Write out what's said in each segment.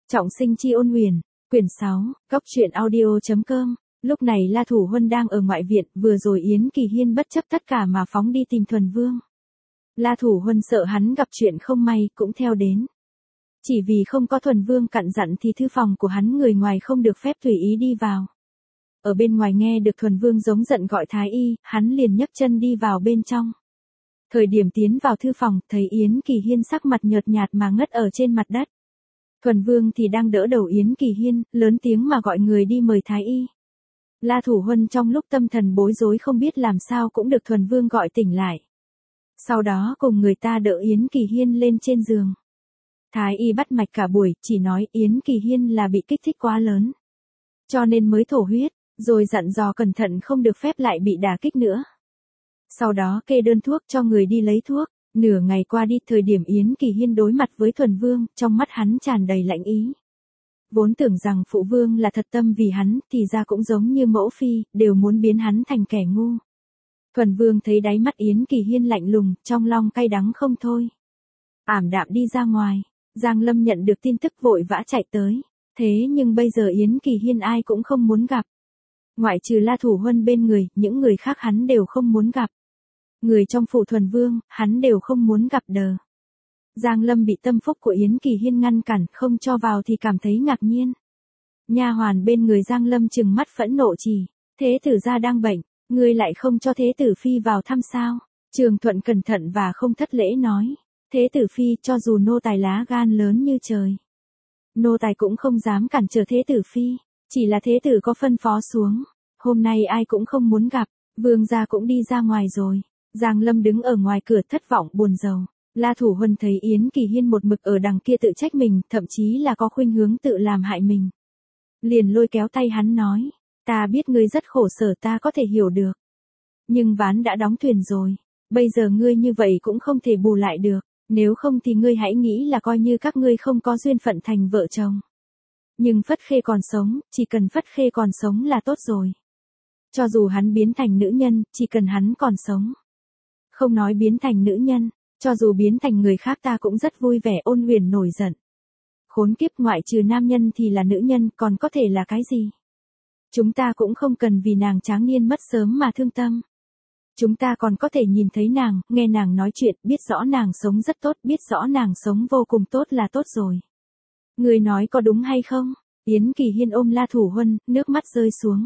Trọng sinh chi ôn huyền, quyển 6, góc truyện audio.com. Lúc này La Thủ Huân đang ở ngoại viện, vừa rồi Yến Kỳ Hiên bất chấp tất cả mà phóng đi tìm Thuần Vương. La Thủ Huân sợ hắn gặp chuyện không may, cũng theo đến. Chỉ vì không có Thuần Vương cặn dặn thì thư phòng của hắn người ngoài không được phép tùy ý đi vào. Ở bên ngoài nghe được Thuần Vương giống giận gọi Thái Y, hắn liền nhấc chân đi vào bên trong. Thời điểm tiến vào thư phòng, thấy Yến Kỳ Hiên sắc mặt nhợt nhạt mà ngất ở trên mặt đất. Thuần Vương thì đang đỡ đầu Yến Kỳ Hiên, lớn tiếng mà gọi người đi mời Thái Y. La Thủ Huân trong lúc tâm thần bối rối không biết làm sao cũng được Thuần Vương gọi tỉnh lại. Sau đó cùng người ta đỡ Yến Kỳ Hiên lên trên giường. Thái Y bắt mạch cả buổi, chỉ nói Yến Kỳ Hiên là bị kích thích quá lớn. Cho nên mới thổ huyết, rồi dặn dò cẩn thận không được phép lại bị đả kích nữa. Sau đó kê đơn thuốc cho người đi lấy thuốc. Nửa ngày qua đi, thời điểm Yến Kỳ Hiên đối mặt với Thuần Vương, trong mắt hắn tràn đầy lạnh ý. Vốn tưởng rằng phụ vương là thật tâm vì hắn, thì ra cũng giống như mẫu phi, đều muốn biến hắn thành kẻ ngu. Thuần Vương thấy đáy mắt Yến Kỳ Hiên lạnh lùng, trong lòng cay đắng không thôi. Ảm đạm đi ra ngoài, Giang Lâm nhận được tin tức vội vã chạy tới. Thế nhưng bây giờ Yến Kỳ Hiên ai cũng không muốn gặp. Ngoại trừ La Thủ Huân bên người, những người khác hắn đều không muốn gặp. Người trong phủ Thuần Vương, hắn đều không muốn gặp đờ. Giang Lâm bị tâm phúc của Yến Kỳ Hiên ngăn cản, không cho vào thì cảm thấy ngạc nhiên. Nha hoàn bên người Giang Lâm trừng mắt phẫn nộ chỉ, thế tử gia đang bệnh, ngươi lại không cho thế tử phi vào thăm sao? Trường Thuận cẩn thận và không thất lễ nói, thế tử phi cho dù nô tài lá gan lớn như trời. Nô tài cũng không dám cản trở thế tử phi, chỉ là thế tử có phân phó xuống, hôm nay ai cũng không muốn gặp, vương gia cũng đi ra ngoài rồi. Giang Lâm đứng ở ngoài cửa thất vọng buồn rầu. La Thủ Huân thấy Yến Kỳ Hiên một mực ở đằng kia tự trách mình, thậm chí là có khuynh hướng tự làm hại mình. Liền lôi kéo tay hắn nói, ta biết ngươi rất khổ sở, ta có thể hiểu được. Nhưng ván đã đóng thuyền rồi, bây giờ ngươi như vậy cũng không thể bù lại được, nếu không thì ngươi hãy nghĩ là coi như các ngươi không có duyên phận thành vợ chồng. Nhưng Phất Khê còn sống, chỉ cần Phất Khê còn sống là tốt rồi. Cho dù hắn biến thành nữ nhân, chỉ cần hắn còn sống. Không nói biến thành nữ nhân, cho dù biến thành người khác ta cũng rất vui vẻ. Ôn huyền nổi giận. Khốn kiếp, ngoại trừ nam nhân thì là nữ nhân, còn có thể là cái gì? Chúng ta cũng không cần vì nàng tráng niên mất sớm mà thương tâm. Chúng ta còn có thể nhìn thấy nàng, nghe nàng nói chuyện, biết rõ nàng sống rất tốt, biết rõ nàng sống vô cùng tốt là tốt rồi. Người nói có đúng hay không? Yến Kỳ Hiên ôm La Thủ Huân, nước mắt rơi xuống.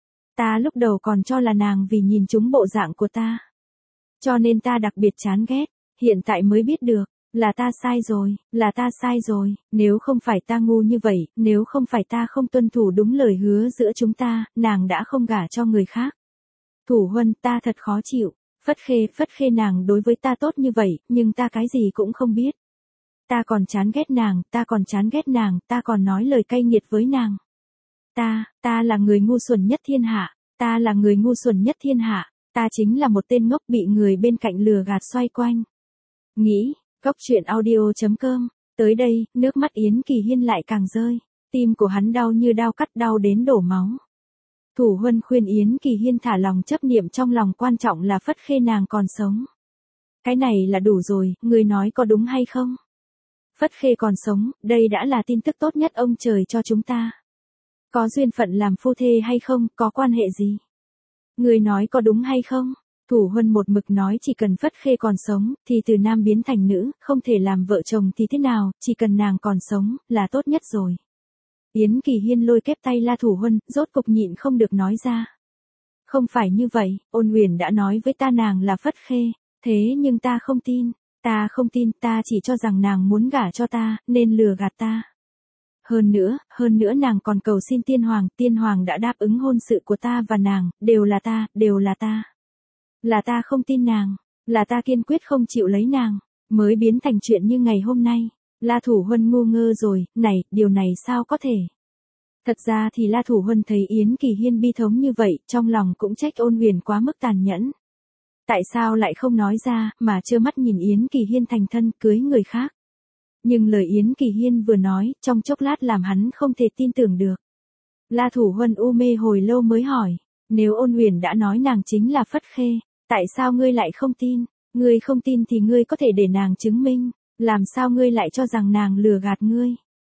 Ta lúc đầu còn cho là nàng vì nhìn trúng bộ dạng của ta. Cho nên ta đặc biệt chán ghét, hiện tại mới biết được, là ta sai rồi, là ta sai rồi, nếu không phải ta ngu như vậy, nếu không phải ta không tuân thủ đúng lời hứa giữa chúng ta, nàng đã không gả cho người khác. Thủ Huân, ta thật khó chịu, Phất Khê nàng đối với ta tốt như vậy, nhưng ta cái gì cũng không biết. Ta còn chán ghét nàng, ta còn nói lời cay nghiệt với nàng. Ta là người ngu xuẩn nhất thiên hạ, ta chính là một tên ngốc bị người bên cạnh lừa gạt xoay quanh. Nghĩ, góc truyện audio.com, tới đây, nước mắt Yến Kỳ Hiên lại càng rơi, tim của hắn đau như đao cắt, đau đến đổ máu. Thủ Huân khuyên Yến Kỳ Hiên thả lòng chấp niệm trong lòng, quan trọng là Phất Khê nàng còn sống. Cái này là đủ rồi, người nói có đúng hay không? Phất Khê còn sống, đây đã là tin tức tốt nhất ông trời cho chúng ta. Có duyên phận làm phu thê hay không, có quan hệ gì? Người nói có đúng hay không? Thủ Huân một mực nói chỉ cần Phất Khê còn sống, thì từ nam biến thành nữ, không thể làm vợ chồng thì thế nào, chỉ cần nàng còn sống, là tốt nhất rồi. Yến Kỳ Hiên lôi kép tay La Thủ Huân, rốt cục nhịn không được nói ra. Không phải như vậy, Ôn huyền đã nói với ta nàng là Phất Khê, thế nhưng ta không tin, ta chỉ cho rằng nàng muốn gả cho ta, nên lừa gạt ta. Hơn nữa nàng còn cầu xin tiên hoàng đã đáp ứng hôn sự của ta và nàng, đều là ta. Là ta không tin nàng, là ta kiên quyết không chịu lấy nàng, mới biến thành chuyện như ngày hôm nay. La Thủ Huân ngu ngơ rồi, điều này sao có thể? Thật ra thì La Thủ Huân thấy Yến Kỳ Hiên bi thống như vậy, trong lòng cũng trách Ôn huyền quá mức tàn nhẫn. Tại sao lại không nói ra, mà trơ mắt nhìn Yến Kỳ Hiên thành thân, cưới người khác? Nhưng lời Yến Kỳ Hiên vừa nói, trong chốc lát làm hắn không thể tin tưởng được. La Thủ Huân u mê hồi lâu mới hỏi, nếu Ôn huyền đã nói nàng chính là Phất Khê, tại sao ngươi lại không tin? Ngươi không tin thì ngươi có thể để nàng chứng minh, làm sao ngươi lại cho rằng nàng lừa gạt ngươi?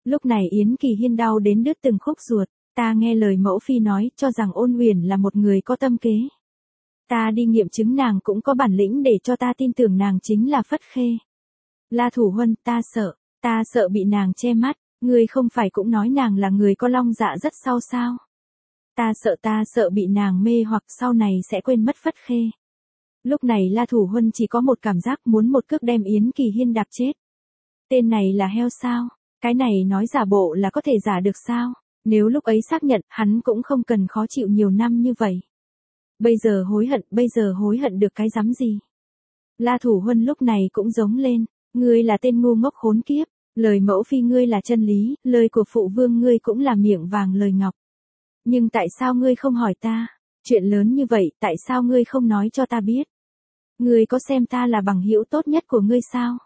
Lúc này Yến Kỳ Hiên đau đến đứt từng khúc ruột, ta nghe lời mẫu phi nói, cho rằng Ôn Huyền là một người có tâm kế. Ta đi nghiệm chứng nàng cũng có bản lĩnh để cho ta tin tưởng nàng chính là Phất Khê. La Thủ Huân, ta sợ bị nàng che mắt, ngươi không phải cũng nói nàng là người có long dạ rất sâu sao? Ta sợ bị nàng mê hoặc sau này sẽ quên mất Phất Khê. Lúc này La Thủ Huân chỉ có một cảm giác muốn một cước đem Yến Kỳ Hiên đạp chết. Tên này là heo sao? Cái này nói giả bộ là có thể giả được sao? Nếu lúc ấy xác nhận, hắn cũng không cần khó chịu nhiều năm như vậy. Bây giờ hối hận được cái rắm gì? La Thủ Huân lúc này cũng giống lên, ngươi là tên ngu ngốc khốn kiếp, lời mẫu phi ngươi là chân lý, lời của phụ vương ngươi cũng là miệng vàng lời ngọc. Nhưng tại sao ngươi không hỏi ta? Chuyện lớn như vậy, tại sao ngươi không nói cho ta biết? Ngươi có xem ta là bằng hữu tốt nhất của ngươi sao?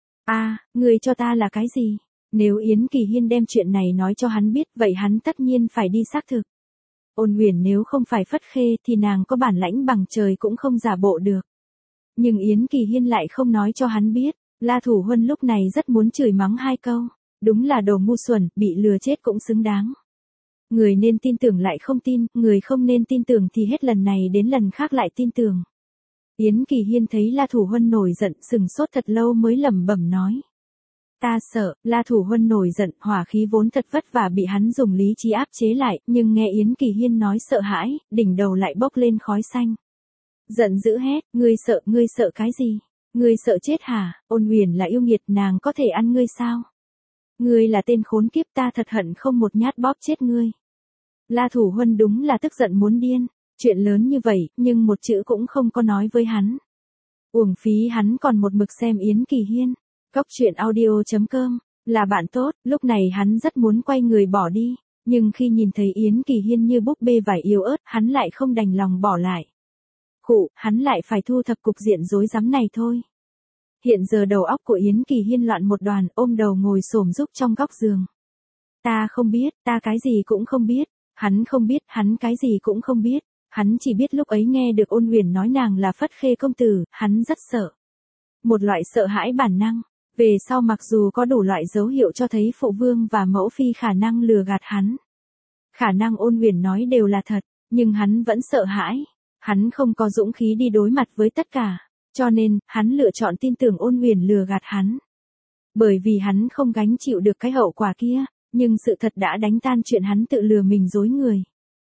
Ngươi cho ta là cái gì? Nếu Yến Kỳ Hiên đem chuyện này nói cho hắn biết, vậy hắn tất nhiên phải đi xác thực. Ôn Huyền nếu không phải Phất Khê thì nàng có bản lãnh bằng trời cũng không giả bộ được. Nhưng Yến Kỳ Hiên lại không nói cho hắn biết, La Thủ Huân lúc này rất muốn chửi mắng hai câu, đúng là đồ ngu xuẩn, bị lừa chết cũng xứng đáng. Người nên tin tưởng lại không tin, người không nên tin tưởng thì hết lần này đến lần khác lại tin tưởng. Yến Kỳ Hiên thấy La Thủ Huân nổi giận, sừng sốt thật lâu mới lẩm bẩm nói. Ta sợ. La Thủ Huân nổi giận, hỏa khí vốn thật vất vả bị hắn dùng lý trí áp chế lại, nhưng nghe Yến Kỳ Hiên nói sợ hãi, đỉnh đầu lại bốc lên khói xanh. Giận dữ hét, ngươi sợ cái gì? Ngươi sợ chết hả? Ôn Huyền là yêu nghiệt, nàng có thể ăn ngươi sao? Ngươi là tên khốn kiếp, ta thật hận không một nhát bóp chết ngươi. La Thủ Huân đúng là tức giận muốn điên, chuyện lớn như vậy, nhưng một chữ cũng không có nói với hắn. Uổng phí hắn còn một mực xem Yến Kỳ Hiên. Cốc truyện audio.com, là bạn tốt, lúc này hắn rất muốn quay người bỏ đi, nhưng khi nhìn thấy Yến Kỳ Hiên như búp bê vải yếu ớt, hắn lại không đành lòng bỏ lại. Hắn lại phải thu thập cục diện rối rắm này thôi. Hiện giờ đầu óc của Yến Kỳ Hiên loạn một đoàn, ôm đầu ngồi xổm giúp trong góc giường. Ta không biết, ta cái gì cũng không biết, hắn không biết, hắn cái gì cũng không biết, hắn chỉ biết lúc ấy nghe được Ôn Huyền nói nàng là Phất Khê công tử, hắn rất sợ. Một loại sợ hãi bản năng. Về sau mặc dù có đủ loại dấu hiệu cho thấy phụ vương và mẫu phi khả năng lừa gạt hắn, khả năng Ôn Huyền nói đều là thật, nhưng hắn vẫn sợ hãi. Hắn không có dũng khí đi đối mặt với tất cả, cho nên, hắn lựa chọn tin tưởng Ôn Huyền lừa gạt hắn. Bởi vì hắn không gánh chịu được cái hậu quả kia, nhưng sự thật đã đánh tan chuyện hắn tự lừa mình dối người.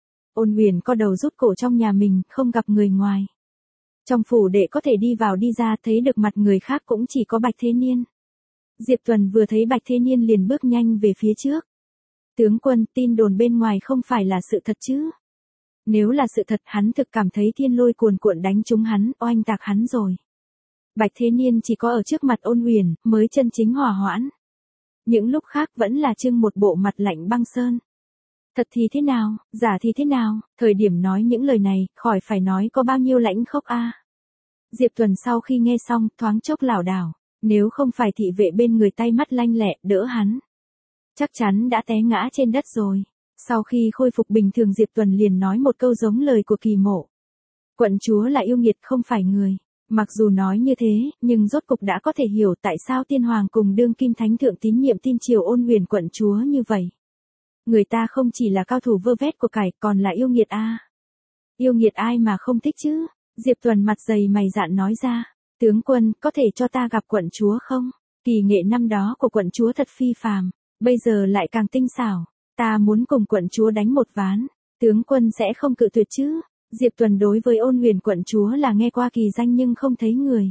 Ôn Huyền co đầu rút cổ trong nhà mình, không gặp người ngoài. Trong phủ đệ có thể đi vào đi ra, thấy được mặt người khác cũng chỉ có Bạch Thế Niên. Diệp Tuần vừa thấy Bạch Thế Niên liền bước nhanh về phía trước. Tướng quân, tin đồn bên ngoài không phải là sự thật chứ? Nếu là sự thật, hắn thực cảm thấy thiên lôi cuồn cuộn đánh trúng hắn, oanh tạc hắn rồi. Bạch Thế Niên chỉ có ở trước mặt Ôn Huyền mới chân chính hòa hoãn. Những lúc khác vẫn là trưng một bộ mặt lạnh băng sơn. Thật thì thế nào, giả thì thế nào, thời điểm nói những lời này, khỏi phải nói có bao nhiêu lãnh khốc a. Diệp Tuần sau khi nghe xong, thoáng chốc lảo đảo, nếu không phải thị vệ bên người tay mắt lanh lẹ đỡ hắn, chắc chắn đã té ngã trên đất rồi. Sau khi khôi phục bình thường, Diệp Tuần liền nói một câu giống lời của Kỳ Mộ. Quận chúa là yêu nghiệt không phải người. Mặc dù nói như thế, nhưng rốt cục đã có thể hiểu tại sao tiên hoàng cùng đương kim thánh thượng tín nhiệm tin triều Ôn Huyền quận chúa như vậy. Người ta không chỉ là cao thủ vơ vét của cải, còn là yêu nghiệt a. Yêu nghiệt ai mà không thích chứ? Diệp Tuần mặt dày mày dạn nói ra. Tướng quân, có thể cho ta gặp quận chúa không? Kỳ nghệ năm đó của quận chúa thật phi phàm, bây giờ lại càng tinh xảo. Ta muốn cùng quận chúa đánh một ván. Tướng quân sẽ không cự tuyệt chứ? Diệp Tuần đối với Ôn Huyền quận chúa là nghe qua kỳ danh nhưng không thấy người.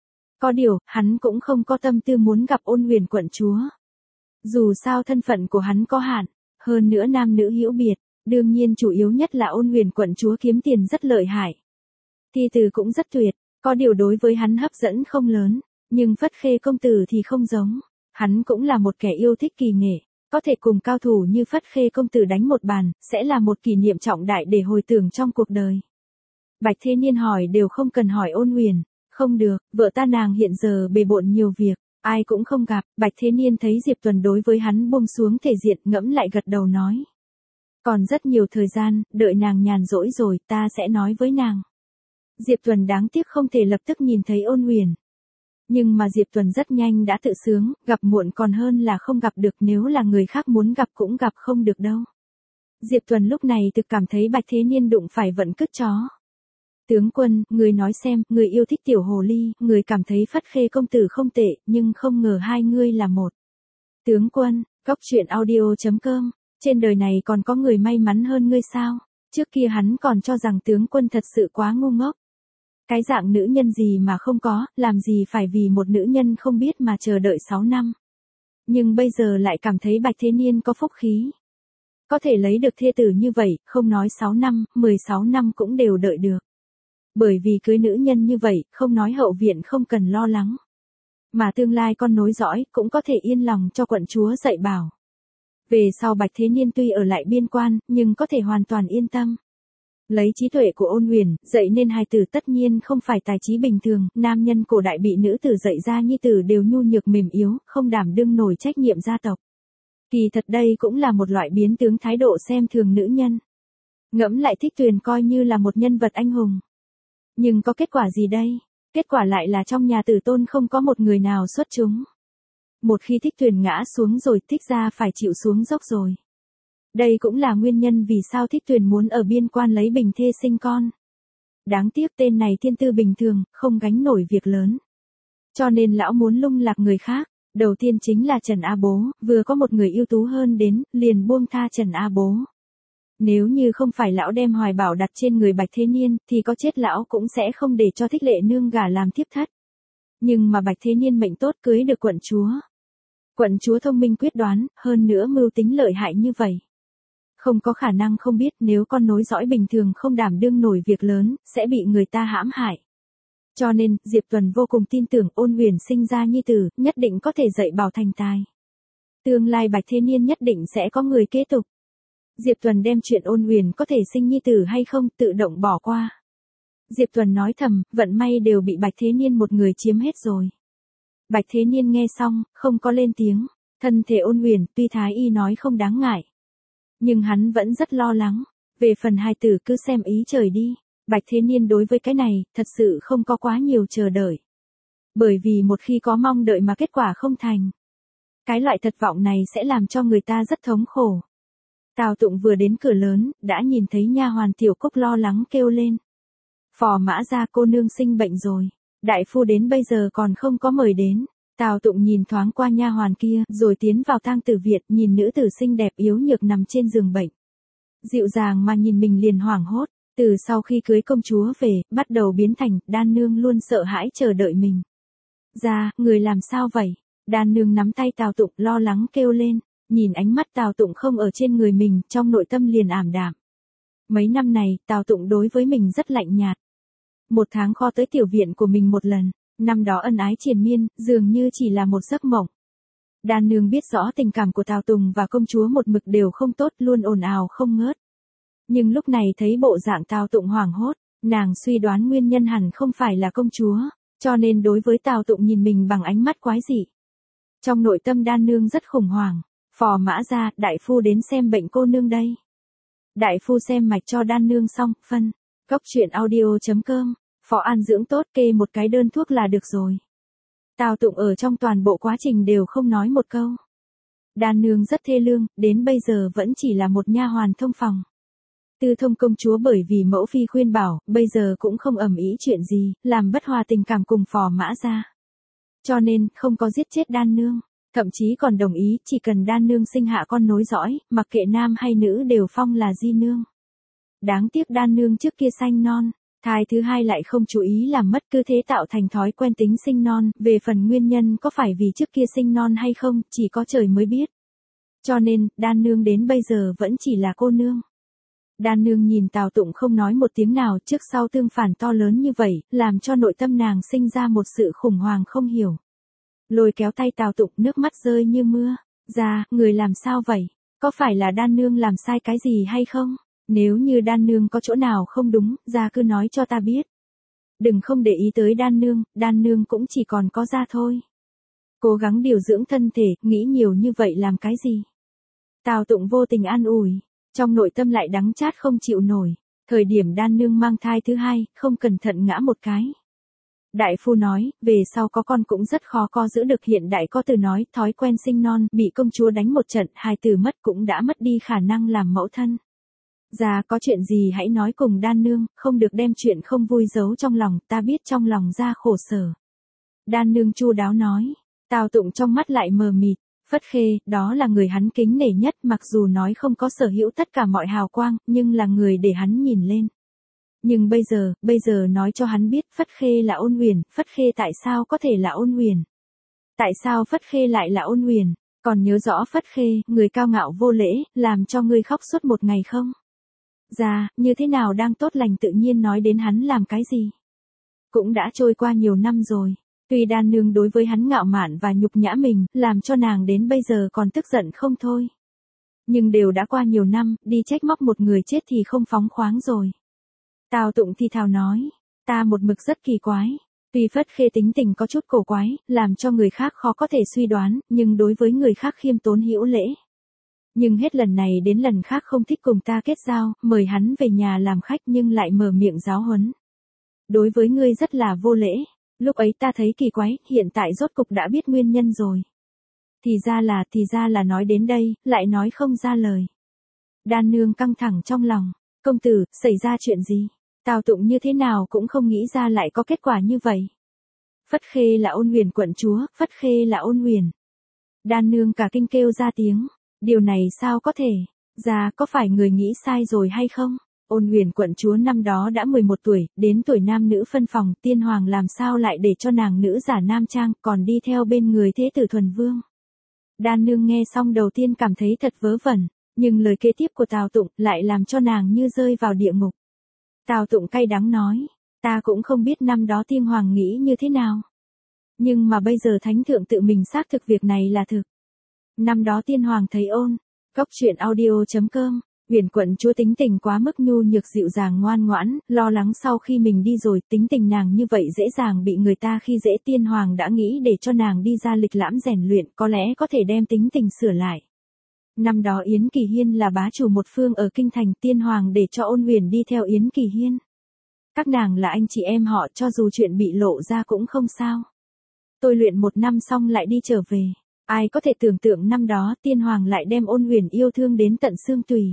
Có điều, hắn cũng không có tâm tư muốn gặp Ôn Huyền quận chúa. Dù sao thân phận của hắn có hạn, hơn nữa nam nữ hữu biệt, đương nhiên chủ yếu nhất là Ôn Huyền quận chúa kiếm tiền rất lợi hại. Thi từ cũng rất tuyệt, có điều đối với hắn hấp dẫn không lớn, nhưng Phất Khê công tử thì không giống. Hắn cũng là một kẻ yêu thích kỳ nghệ. Có thể cùng cao thủ như Phất Khê công tử đánh một bàn, sẽ là một kỷ niệm trọng đại để hồi tưởng trong cuộc đời. Bạch Thế Niên hỏi đều không cần hỏi Ôn Huyền. Không được, vợ ta nàng hiện giờ bề bộn nhiều việc, ai cũng không gặp. Bạch Thế Niên thấy Diệp Tuần đối với hắn buông xuống thể diện, ngẫm lại gật đầu nói. Còn rất nhiều thời gian, đợi nàng nhàn rỗi rồi, ta sẽ nói với nàng. Diệp Tuần đáng tiếc không thể lập tức nhìn thấy Ôn Huyền. Nhưng mà Diệp Tuần rất nhanh đã tự sướng, gặp muộn còn hơn là không gặp được, nếu là người khác muốn gặp cũng gặp không được đâu. Diệp Tuần lúc này thực cảm thấy Bạch Thế Niên đụng phải vận cứt chó. Tướng quân, người nói xem, người yêu thích tiểu hồ ly, người cảm thấy Phất Khê công tử không tệ, nhưng không ngờ hai ngươi là một. Tướng quân, Góc Truyện Audio.com, trên đời này còn có người may mắn hơn ngươi sao? Trước kia hắn còn cho rằng tướng quân thật sự quá ngu ngốc. Cái dạng nữ nhân gì mà không có, làm gì phải vì một nữ nhân không biết mà chờ đợi 6 năm. Nhưng bây giờ lại cảm thấy Bạch Thế Niên có phúc khí. Có thể lấy được thê tử như vậy, không nói 6 năm, 16 năm cũng đều đợi được. Bởi vì cưới nữ nhân như vậy, không nói hậu viện không cần lo lắng. Mà tương lai con nối dõi, cũng có thể yên lòng cho quận chúa dạy bảo. Về sau Bạch Thế Niên tuy ở lại biên quan, nhưng có thể hoàn toàn yên tâm. Lấy trí tuệ của Ôn Huyền, dạy nên hài tử tất nhiên không phải tài trí bình thường, nam nhân cổ đại bị nữ tử dạy ra nhi tử đều nhu nhược mềm yếu, không đảm đương nổi trách nhiệm gia tộc. Kỳ thật đây cũng là một loại biến tướng thái độ xem thường nữ nhân. Ngẫm lại Thích Tuyền coi như là một nhân vật anh hùng. Nhưng có kết quả gì đây? Kết quả lại là trong nhà tử tôn không có một người nào xuất chúng. Một khi Thích Tuyền ngã xuống rồi, Thích gia phải chịu xuống dốc rồi. Đây cũng là nguyên nhân vì sao Thích Tuyền muốn ở biên quan lấy bình thê sinh con. Đáng tiếc tên này thiên tư bình thường, không gánh nổi việc lớn. Cho nên lão muốn lung lạc người khác. Đầu tiên chính là Trần A Bố, vừa có một người ưu tú hơn đến, liền buông tha Trần A Bố. Nếu như không phải lão đem hoài bảo đặt trên người Bạch Thế Niên, thì có chết lão cũng sẽ không để cho Thích Lệ Nương gả làm thiếp thất. Nhưng mà Bạch Thế Niên mệnh tốt cưới được quận chúa. Quận chúa thông minh quyết đoán, hơn nữa mưu tính lợi hại như vậy. Không có khả năng không biết nếu con nối dõi bình thường không đảm đương nổi việc lớn, sẽ bị người ta hãm hại. Cho nên, Diệp Tuần vô cùng tin tưởng Ôn Huyền sinh ra nhi tử, nhất định có thể dạy bảo thành tài. Tương lai Bạch Thế Niên nhất định sẽ có người kế tục. Diệp Tuần đem chuyện Ôn Huyền có thể sinh nhi tử hay không tự động bỏ qua. Diệp Tuần nói thầm, vận may đều bị Bạch Thế Niên một người chiếm hết rồi. Bạch Thế Niên nghe xong, không có lên tiếng. Thân thể Ôn Huyền, tuy Thái Y nói không đáng ngại. Nhưng hắn vẫn rất lo lắng. Về phần hài tử cứ xem ý trời đi. Bạch Thế Niên đối với cái này, thật sự không có quá nhiều chờ đợi. Bởi vì một khi có mong đợi mà kết quả không thành. Cái loại thất vọng này sẽ làm cho người ta rất thống khổ. Tào Tụng vừa đến cửa lớn, đã nhìn thấy nha hoàn Tiểu Cúc lo lắng kêu lên. Phò Mã gia cô nương sinh bệnh rồi. Đại phu đến bây giờ còn không có mời đến. Tào Tụng nhìn thoáng qua nha hoàn kia, rồi tiến vào tang tử viện, nhìn nữ tử xinh đẹp yếu nhược nằm trên giường bệnh. Dịu dàng mà nhìn mình liền hoảng hốt. Từ sau khi cưới công chúa về, bắt đầu biến thành, Đan Nương luôn sợ hãi chờ đợi mình. Ra, người làm sao vậy? Đan Nương nắm tay Tào Tụng lo lắng kêu lên, nhìn ánh mắt Tào Tụng không ở trên người mình, trong nội tâm liền ảm đạm. Mấy năm này, Tào Tụng đối với mình rất lạnh nhạt. Một tháng kho tới tiểu viện của mình một lần, năm đó ân ái triền miên, dường như chỉ là một giấc mộng. Đan Nương biết rõ tình cảm của Tào Tùng và công chúa một mực đều không tốt, luôn ồn ào không ngớt. Nhưng lúc này thấy bộ dạng Tào Tụng hoảng hốt, nàng suy đoán nguyên nhân hẳn không phải là công chúa, cho nên đối với Tào Tụng nhìn mình bằng ánh mắt quái dị. Trong nội tâm Đan Nương rất khủng hoảng, Phò Mã gia, đại phu đến xem bệnh cô nương đây. Đại phu xem mạch cho Đan Nương xong, phân. Góc Truyện Audio.com, Phó An dưỡng tốt kê một cái đơn thuốc là được rồi. Tào Tụng ở trong toàn bộ quá trình đều không nói một câu. Đan Nương rất thê lương, đến bây giờ vẫn chỉ là một nha hoàn thông phòng. Tư Thông công chúa bởi vì mẫu phi khuyên bảo, bây giờ cũng không ầm ĩ chuyện gì, làm bất hòa tình cảm cùng Phò Mã gia. Cho nên, không có giết chết Đan Nương, thậm chí còn đồng ý, chỉ cần Đan Nương sinh hạ con nối dõi, mặc kệ nam hay nữ đều phong là di nương. Đáng tiếc Đan Nương trước kia sanh non, thai thứ hai lại không chú ý làm mất, cứ thế tạo thành thói quen tính sinh non, về phần nguyên nhân có phải vì trước kia sinh non hay không, chỉ có trời mới biết. Cho nên, Đan Nương đến bây giờ vẫn chỉ là cô nương. Đan Nương nhìn Tào Tụng không nói một tiếng nào, trước sau tương phản to lớn như vậy, làm cho nội tâm nàng sinh ra một sự khủng hoảng không hiểu. Lôi kéo tay Tào Tụng, nước mắt rơi như mưa. Ra, người làm sao vậy? Có phải là Đan Nương làm sai cái gì hay không? Nếu như Đan Nương có chỗ nào không đúng, ra cứ nói cho ta biết. Đừng không để ý tới Đan Nương cũng chỉ còn có ra thôi. Cố gắng điều dưỡng thân thể, nghĩ nhiều như vậy làm cái gì? Tào Tụng vô tình an ủi, trong nội tâm lại đắng chát không chịu nổi. Thời điểm Đan Nương mang thai thứ hai, không cẩn thận ngã một cái. Đại phu nói, về sau có con cũng rất khó có giữ được, hiện đại có từ nói, thói quen sinh non, bị công chúa đánh một trận, hài tử mất cũng đã mất đi khả năng làm mẫu thân. Gia có chuyện gì hãy nói cùng Đan Nương, không được đem chuyện không vui giấu trong lòng, ta biết trong lòng Gia khổ sở. Đan Nương chu đáo nói, Tào Tụng trong mắt lại mờ mịt, Phất Khê, đó là người hắn kính nể nhất, mặc dù nói không có sở hữu tất cả mọi hào quang, nhưng là người để hắn nhìn lên. Nhưng bây giờ nói cho hắn biết Phất Khê là Ôn Huyền, Phất Khê tại sao có thể là Ôn Huyền? Tại sao Phất Khê lại là Ôn Huyền? Còn nhớ rõ Phất Khê, người cao ngạo vô lễ, làm cho ngươi khóc suốt một ngày không? Gia, như thế nào đang tốt lành tự nhiên nói đến hắn làm cái gì? Cũng đã trôi qua nhiều năm rồi. Tuy Đan Nương đối với hắn ngạo mạn và nhục nhã mình, làm cho nàng đến bây giờ còn tức giận không thôi. Nhưng đều đã qua nhiều năm, đi trách móc một người chết thì không phóng khoáng rồi. Tào Tụng thì thào nói, ta một mực rất kỳ quái. Tuy Phất Khê tính tình có chút cổ quái, làm cho người khác khó có thể suy đoán, nhưng đối với người khác khiêm tốn hữu lễ. Nhưng hết lần này đến lần khác không thích cùng ta kết giao, mời hắn về nhà làm khách nhưng lại mở miệng giáo huấn. Đối với ngươi rất là vô lễ. Lúc ấy ta thấy kỳ quái, hiện tại rốt cục đã biết nguyên nhân rồi. Thì ra là nói đến đây, lại nói không ra lời. Đan Nương căng thẳng trong lòng, công tử, xảy ra chuyện gì? Tào Tụng như thế nào cũng không nghĩ ra lại có kết quả như vậy. Phất Khê là Ôn Huyền quận chúa, Phất Khê là Ôn Huyền. Đan Nương cả kinh kêu ra tiếng, điều này sao có thể? Gia có phải người nghĩ sai rồi hay không? Ôn Huyền quận chúa năm đó đã 11 tuổi, đến tuổi nam nữ phân phòng, tiên hoàng làm sao lại để cho nàng nữ giả nam trang, còn đi theo bên người thế tử Thuần Vương. Đan Nương nghe xong đầu tiên cảm thấy thật vớ vẩn, nhưng lời kế tiếp của Tào Tụng lại làm cho nàng như rơi vào địa ngục. Tào Tụng cay đắng nói, ta cũng không biết năm đó tiên hoàng nghĩ như thế nào. Nhưng mà bây giờ thánh thượng tự mình xác thực việc này là thực. Năm đó tiên hoàng thấy ôn, góc truyện audio.com. Huyền quận chúa tính tình quá mức nhu nhược dịu dàng ngoan ngoãn, lo lắng sau khi mình đi rồi, tính tình nàng như vậy dễ dàng bị người ta khi dễ, tiên hoàng đã nghĩ để cho nàng đi ra lịch lãm rèn luyện, có lẽ có thể đem tính tình sửa lại. Năm đó Yến Kỳ Hiên là bá chủ một phương ở kinh thành, tiên hoàng để cho Ôn Huyền đi theo Yến Kỳ Hiên. Các nàng là anh chị em họ, cho dù chuyện bị lộ ra cũng không sao. Tôi luyện 1 năm xong lại đi trở về. Ai có thể tưởng tượng năm đó tiên hoàng lại đem Ôn Huyền yêu thương đến tận xương tùy.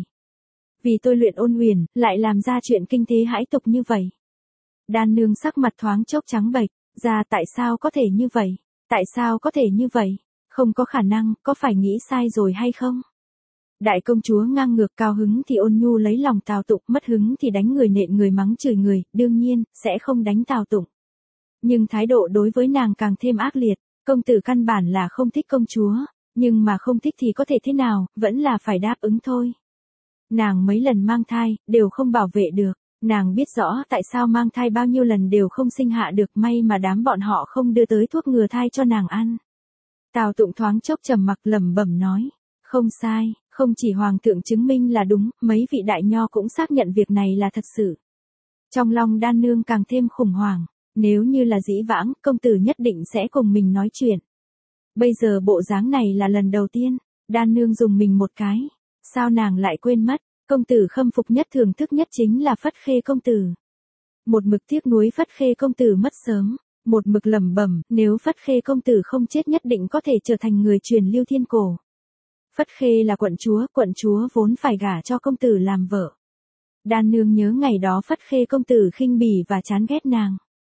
Vì tôi luyện Ôn Huyền, lại làm ra chuyện kinh thế hãi tục như vậy. Đan Nương sắc mặt thoáng chốc trắng bệch, Gia tại sao có thể như vậy? Tại sao có thể như vậy? Không có khả năng, có phải nghĩ sai rồi hay không? Đại công chúa ngang ngược, cao hứng thì ôn nhu lấy lòng Tào Tụng, mất hứng thì đánh người nện người mắng chửi người, đương nhiên, sẽ không đánh Tào Tụng. Nhưng thái độ đối với nàng càng thêm ác liệt, công tử căn bản là không thích công chúa, nhưng mà không thích thì có thể thế nào, vẫn là phải đáp ứng thôi. Nàng mấy lần mang thai, đều không bảo vệ được, nàng biết rõ tại sao mang thai bao nhiêu lần đều không sinh hạ được, may mà đám bọn họ không đưa tới thuốc ngừa thai cho nàng ăn. Tào Tụng thoáng chốc trầm mặc lẩm bẩm nói, không sai, không chỉ hoàng thượng chứng minh là đúng, mấy vị đại nho cũng xác nhận việc này là thật sự. Trong lòng Đan Nương càng thêm khủng hoảng, nếu như là dĩ vãng, công tử nhất định sẽ cùng mình nói chuyện. Bây giờ bộ dáng này là lần đầu tiên, Đan Nương dùng mình một cái. Sao nàng lại quên mất, công tử khâm phục nhất thưởng thức nhất chính là Phất Khê công tử. Một mực tiếc nuối Phất Khê công tử mất sớm, một mực lẩm bẩm, nếu Phất Khê công tử không chết nhất định có thể trở thành người truyền lưu thiên cổ. Phất Khê là quận chúa vốn phải gả cho công tử làm vợ. Đan Nương nhớ ngày đó Phất Khê công tử khinh bỉ và chán ghét nàng.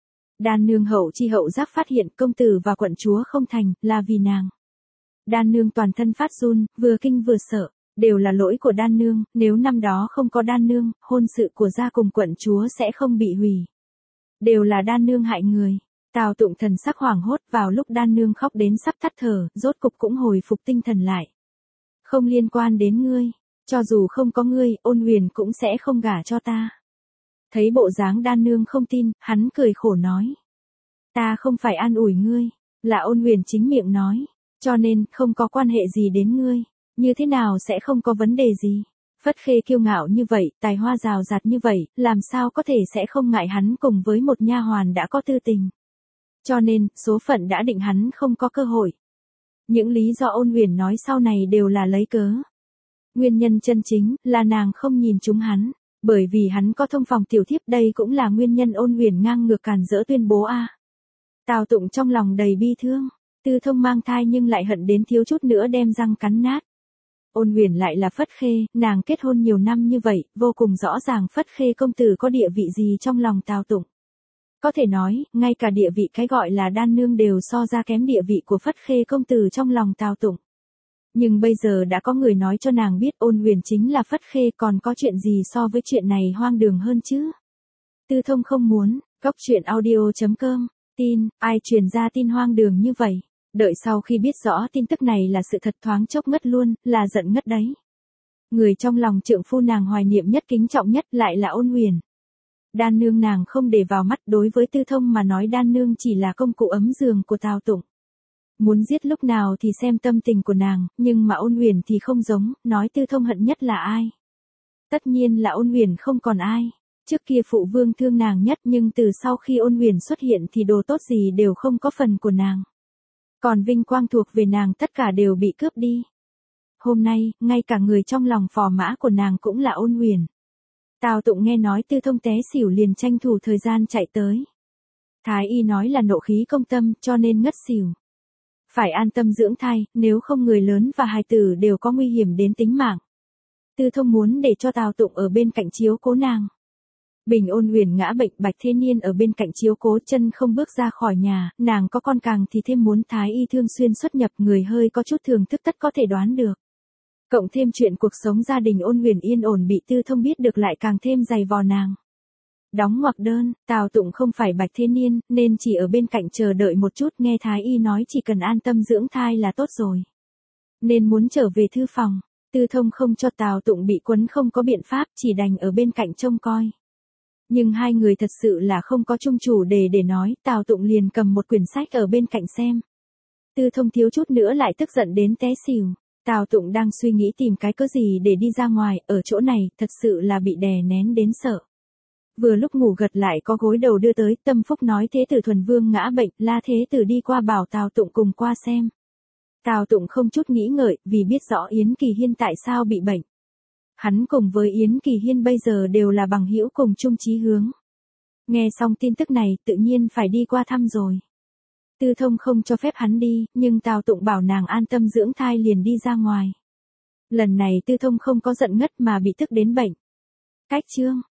Đan Nương hậu chi hậu giác phát hiện công tử và quận chúa không thành, là vì nàng. Đan Nương toàn thân phát run, vừa kinh vừa sợ. Đều là lỗi của Đan Nương, nếu năm đó không có Đan Nương, hôn sự của Gia cùng quận chúa sẽ không bị hủy. Đều là Đan Nương hại người. Tào Tụng thần sắc hoảng hốt, vào lúc Đan Nương khóc đến sắp tắt thở, rốt cục cũng hồi phục tinh thần lại. Không liên quan đến ngươi, cho dù không có ngươi, Ôn Huyền cũng sẽ không gả cho ta. Thấy bộ dáng Đan Nương không tin, hắn cười khổ nói. Ta không phải an ủi ngươi, là Ôn Huyền chính miệng nói, cho nên không có quan hệ gì đến ngươi. Như thế nào sẽ không có vấn đề gì? Phất Khê kiêu ngạo như vậy, tài hoa rào rạt như vậy, làm sao có thể sẽ không ngại hắn cùng với một nha hoàn đã có tư tình. Cho nên, số phận đã định hắn không có cơ hội. Những lý do Ôn Huyền nói sau này đều là lấy cớ. Nguyên nhân chân chính là nàng không nhìn chúng hắn, bởi vì hắn có thông phòng tiểu thiếp, đây cũng là nguyên nhân Ôn Huyền ngang ngược càn rỡ tuyên bố a. Tào Tụng trong lòng đầy bi thương, Tư Thông mang thai nhưng lại hận đến thiếu chút nữa đem răng cắn nát. Ôn Huyền lại là Phất Khê, nàng kết hôn nhiều năm như vậy, vô cùng rõ ràng Phất Khê công tử có địa vị gì trong lòng Tào Tụng. Có thể nói, ngay cả địa vị cái gọi là đan nương đều so ra kém địa vị của Phất Khê công tử trong lòng Tào Tụng. Nhưng bây giờ đã có người nói cho nàng biết Ôn Huyền chính là Phất Khê, còn có chuyện gì so với chuyện này hoang đường hơn chứ. Tư Thông không muốn, Góc Truyện Audio.com, tin, ai truyền ra tin hoang đường như vậy. Đợi sau khi biết rõ tin tức này là sự thật thoáng chốc ngất luôn, là giận ngất đấy. Người trong lòng trượng phu nàng hoài niệm nhất kính trọng nhất lại là Ôn Huyền. Đan nương nàng không để vào mắt, đối với Tư Thông mà nói đan nương chỉ là công cụ ấm giường của Tào Tụng. Muốn giết lúc nào thì xem tâm tình của nàng, nhưng mà Ôn Huyền thì không giống, nói Tư Thông hận nhất là ai. Tất nhiên là Ôn Huyền không còn ai. Trước kia phụ vương thương nàng nhất nhưng từ sau khi Ôn Huyền xuất hiện thì đồ tốt gì đều không có phần của nàng. Còn vinh quang thuộc về nàng tất cả đều bị cướp đi. Hôm nay, ngay cả người trong lòng phò mã của nàng cũng là Ôn Huyền. Tào Tụng nghe nói Tư Thông té xỉu liền tranh thủ thời gian chạy tới. Thái y nói là nộ khí công tâm cho nên ngất xỉu. Phải an tâm dưỡng thai, nếu không người lớn và hài tử đều có nguy hiểm đến tính mạng. Tư Thông muốn để cho Tào Tụng ở bên cạnh chiếu cố nàng. Bình Ôn Huyền ngã bệnh, Bạch Thế Niên ở bên cạnh chiếu cố, chân không bước ra khỏi nhà, nàng có con càng thì thêm muốn thái y thường xuyên xuất nhập, người hơi có chút thường thức tất có thể đoán được. Cộng thêm chuyện cuộc sống gia đình Ôn Huyền yên ổn bị Tư Thông biết được lại càng thêm dày vò nàng. Đóng ngoặc đơn, Tào Tụng không phải Bạch Thế Niên, nên chỉ ở bên cạnh chờ đợi một chút, nghe thái y nói chỉ cần an tâm dưỡng thai là tốt rồi. Nên muốn trở về thư phòng, Tư Thông không cho Tào Tụng bị quấn không có biện pháp, chỉ đành ở bên cạnh trông coi. Nhưng hai người thật sự là không có chung chủ đề để nói, Tào Tụng liền cầm một quyển sách ở bên cạnh xem. Tư Thông thiếu chút nữa lại tức giận đến té xỉu. Tào Tụng đang suy nghĩ tìm cái cớ gì để đi ra ngoài, ở chỗ này, thật sự là bị đè nén đến sợ. Vừa lúc ngủ gật lại có gối đầu đưa tới, Tâm Phúc nói Thế tử Thuần Vương ngã bệnh, La Thế tử đi qua bảo Tào Tụng cùng qua xem. Tào Tụng không chút nghĩ ngợi, vì biết rõ Yến Kỳ Hiên tại sao bị bệnh. Hắn cùng với Yến Kỳ Hiên bây giờ đều là bằng hữu cùng chung chí hướng. Nghe xong tin tức này, tự nhiên phải đi qua thăm rồi. Tư Thông không cho phép hắn đi, nhưng Tào Tụng bảo nàng an tâm dưỡng thai liền đi ra ngoài. Lần này Tư Thông không có giận ngất mà bị tức đến bệnh. Cách chương